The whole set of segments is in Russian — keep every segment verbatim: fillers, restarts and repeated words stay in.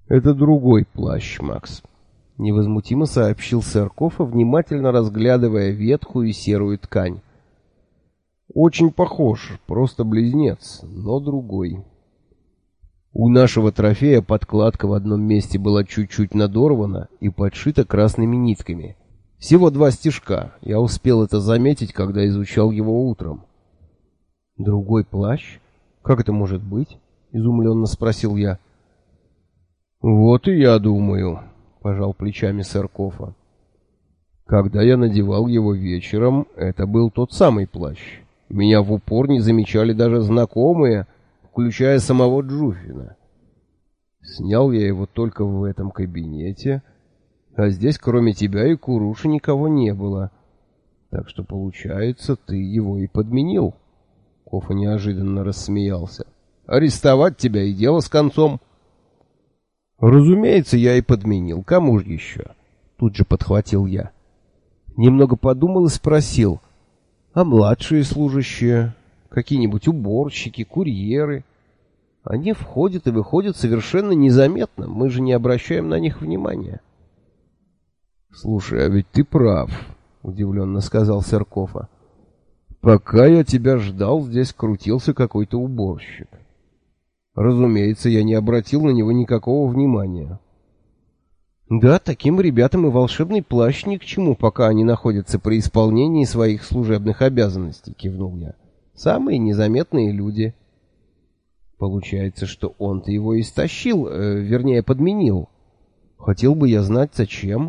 «Это другой плащ, Макс», — невозмутимо сообщил сэр Кофа, внимательно разглядывая ветхую серую ткань. «Очень похож, просто близнец, но другой. У нашего трофея подкладка в одном месте была чуть-чуть надорвана и подшита красными нитками. Всего два стежка, я успел это заметить, когда изучал его утром». «Другой плащ? Как это может быть?» — изумленно спросил я. «Вот и я думаю», — пожал плечами сэр Кофа. «Когда я надевал его вечером, это был тот самый плащ. Меня в упор не замечали даже знакомые, включая самого Джуфина. Снял я его только в этом кабинете, а здесь кроме тебя и Куруши никого не было. Так что, получается, ты его и подменил». Кофа неожиданно рассмеялся. «Арестовать тебя и дело с концом». «Разумеется, я и подменил. Кому же еще?» Тут же подхватил я. Немного подумал и спросил. «А младшие служащие? Какие-нибудь уборщики, курьеры? Они входят и выходят совершенно незаметно. Мы же не обращаем на них внимания». «Слушай, а ведь ты прав», — удивленно сказал сэр Кофа. «Пока я тебя ждал, здесь крутился какой-то уборщик. Разумеется, я не обратил на него никакого внимания». «Да, таким ребятам и волшебный плащ ни к чему, пока они находятся при исполнении своих служебных обязанностей», — кивнул я. «Самые незаметные люди». «Получается, что он-то его истощил, э, вернее, подменил. Хотел бы я знать, зачем».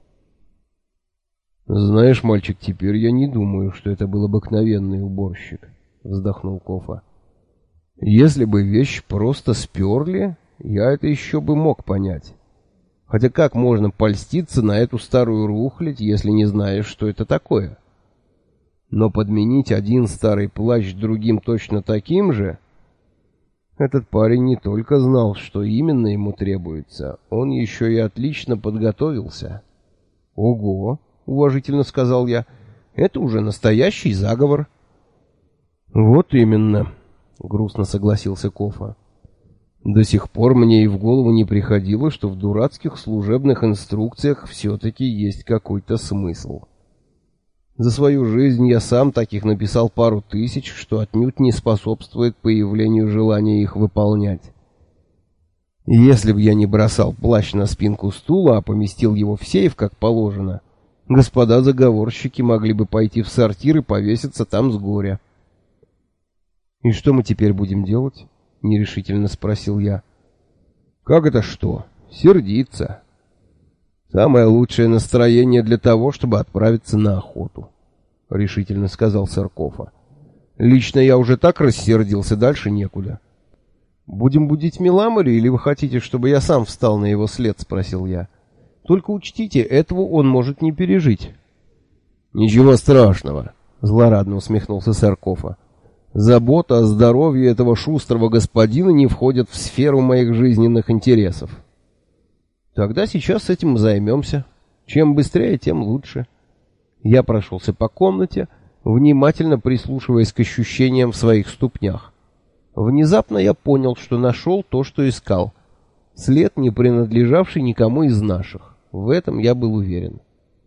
«Знаешь, мальчик, теперь я не думаю, что это был обыкновенный уборщик», — вздохнул Кофа. «Если бы вещь просто сперли, я это еще бы мог понять. Хотя как можно польститься на эту старую рухлядь, если не знаешь, что это такое? Но подменить один старый плащ другим точно таким же... Этот парень не только знал, что именно ему требуется, он еще и отлично подготовился». «Ого!» — уважительно сказал я. «Это уже настоящий заговор». «Вот именно», — грустно согласился Кофа. «До сих пор мне и в голову не приходило, что в дурацких служебных инструкциях все-таки есть какой-то смысл. За свою жизнь я сам таких написал пару тысяч, что отнюдь не способствует появлению желания их выполнять. Если бы я не бросал плащ на спинку стула, а поместил его в сейф, как положено, господа заговорщики могли бы пойти в сортир и повеситься там с горя». «И что мы теперь будем делать?» — нерешительно спросил я. «Как это что? Сердиться. Самое лучшее настроение для того, чтобы отправиться на охоту», — решительно сказал сэр Кофа. «Лично я уже так рассердился, дальше некуда». «Будем будить Миламори, или вы хотите, чтобы я сам встал на его след?» — спросил я. «Только учтите, этого он может не пережить». «Ничего страшного», — злорадно усмехнулся сэр Кофа. «Забота о здоровье этого шустрого господина не входит в сферу моих жизненных интересов». «Тогда сейчас этим и займемся. Чем быстрее, тем лучше». Я прошелся по комнате, внимательно прислушиваясь к ощущениям в своих ступнях. Внезапно я понял, что нашел то, что искал. След, не принадлежавший никому из наших. В этом я был уверен.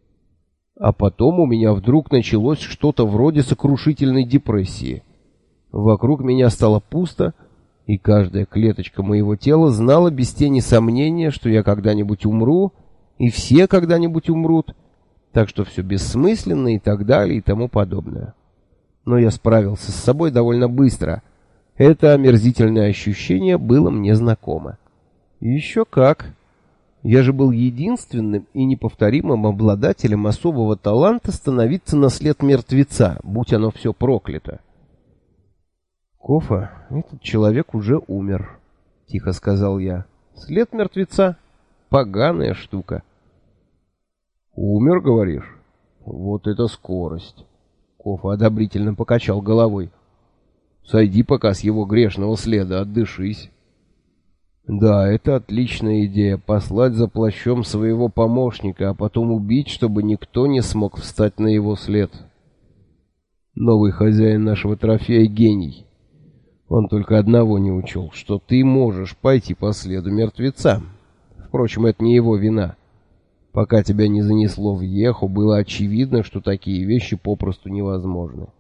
А потом у меня вдруг началось что-то вроде сокрушительной депрессии. Вокруг меня стало пусто, и каждая клеточка моего тела знала без тени сомнения, что я когда-нибудь умру, и все когда-нибудь умрут, так что все бессмысленно и так далее и тому подобное. Но я справился с собой довольно быстро. Это омерзительное ощущение было мне знакомо. Еще как! Я же был единственным и неповторимым обладателем особого таланта становиться на след мертвеца, будь оно все проклято. «Кофа, этот человек уже умер», — тихо сказал я. «След мертвеца? Поганая штука». «Умер, говоришь? Вот это скорость!» Кофа одобрительно покачал головой. «Сойди пока с его грешного следа, отдышись». «Да, это отличная идея — послать за плащом своего помощника, а потом убить, чтобы никто не смог встать на его след. Новый хозяин нашего трофея — гений. Он только одного не учел, что ты можешь пойти по следу мертвеца. Впрочем, это не его вина. Пока тебя не занесло в Еху, было очевидно, что такие вещи попросту невозможны.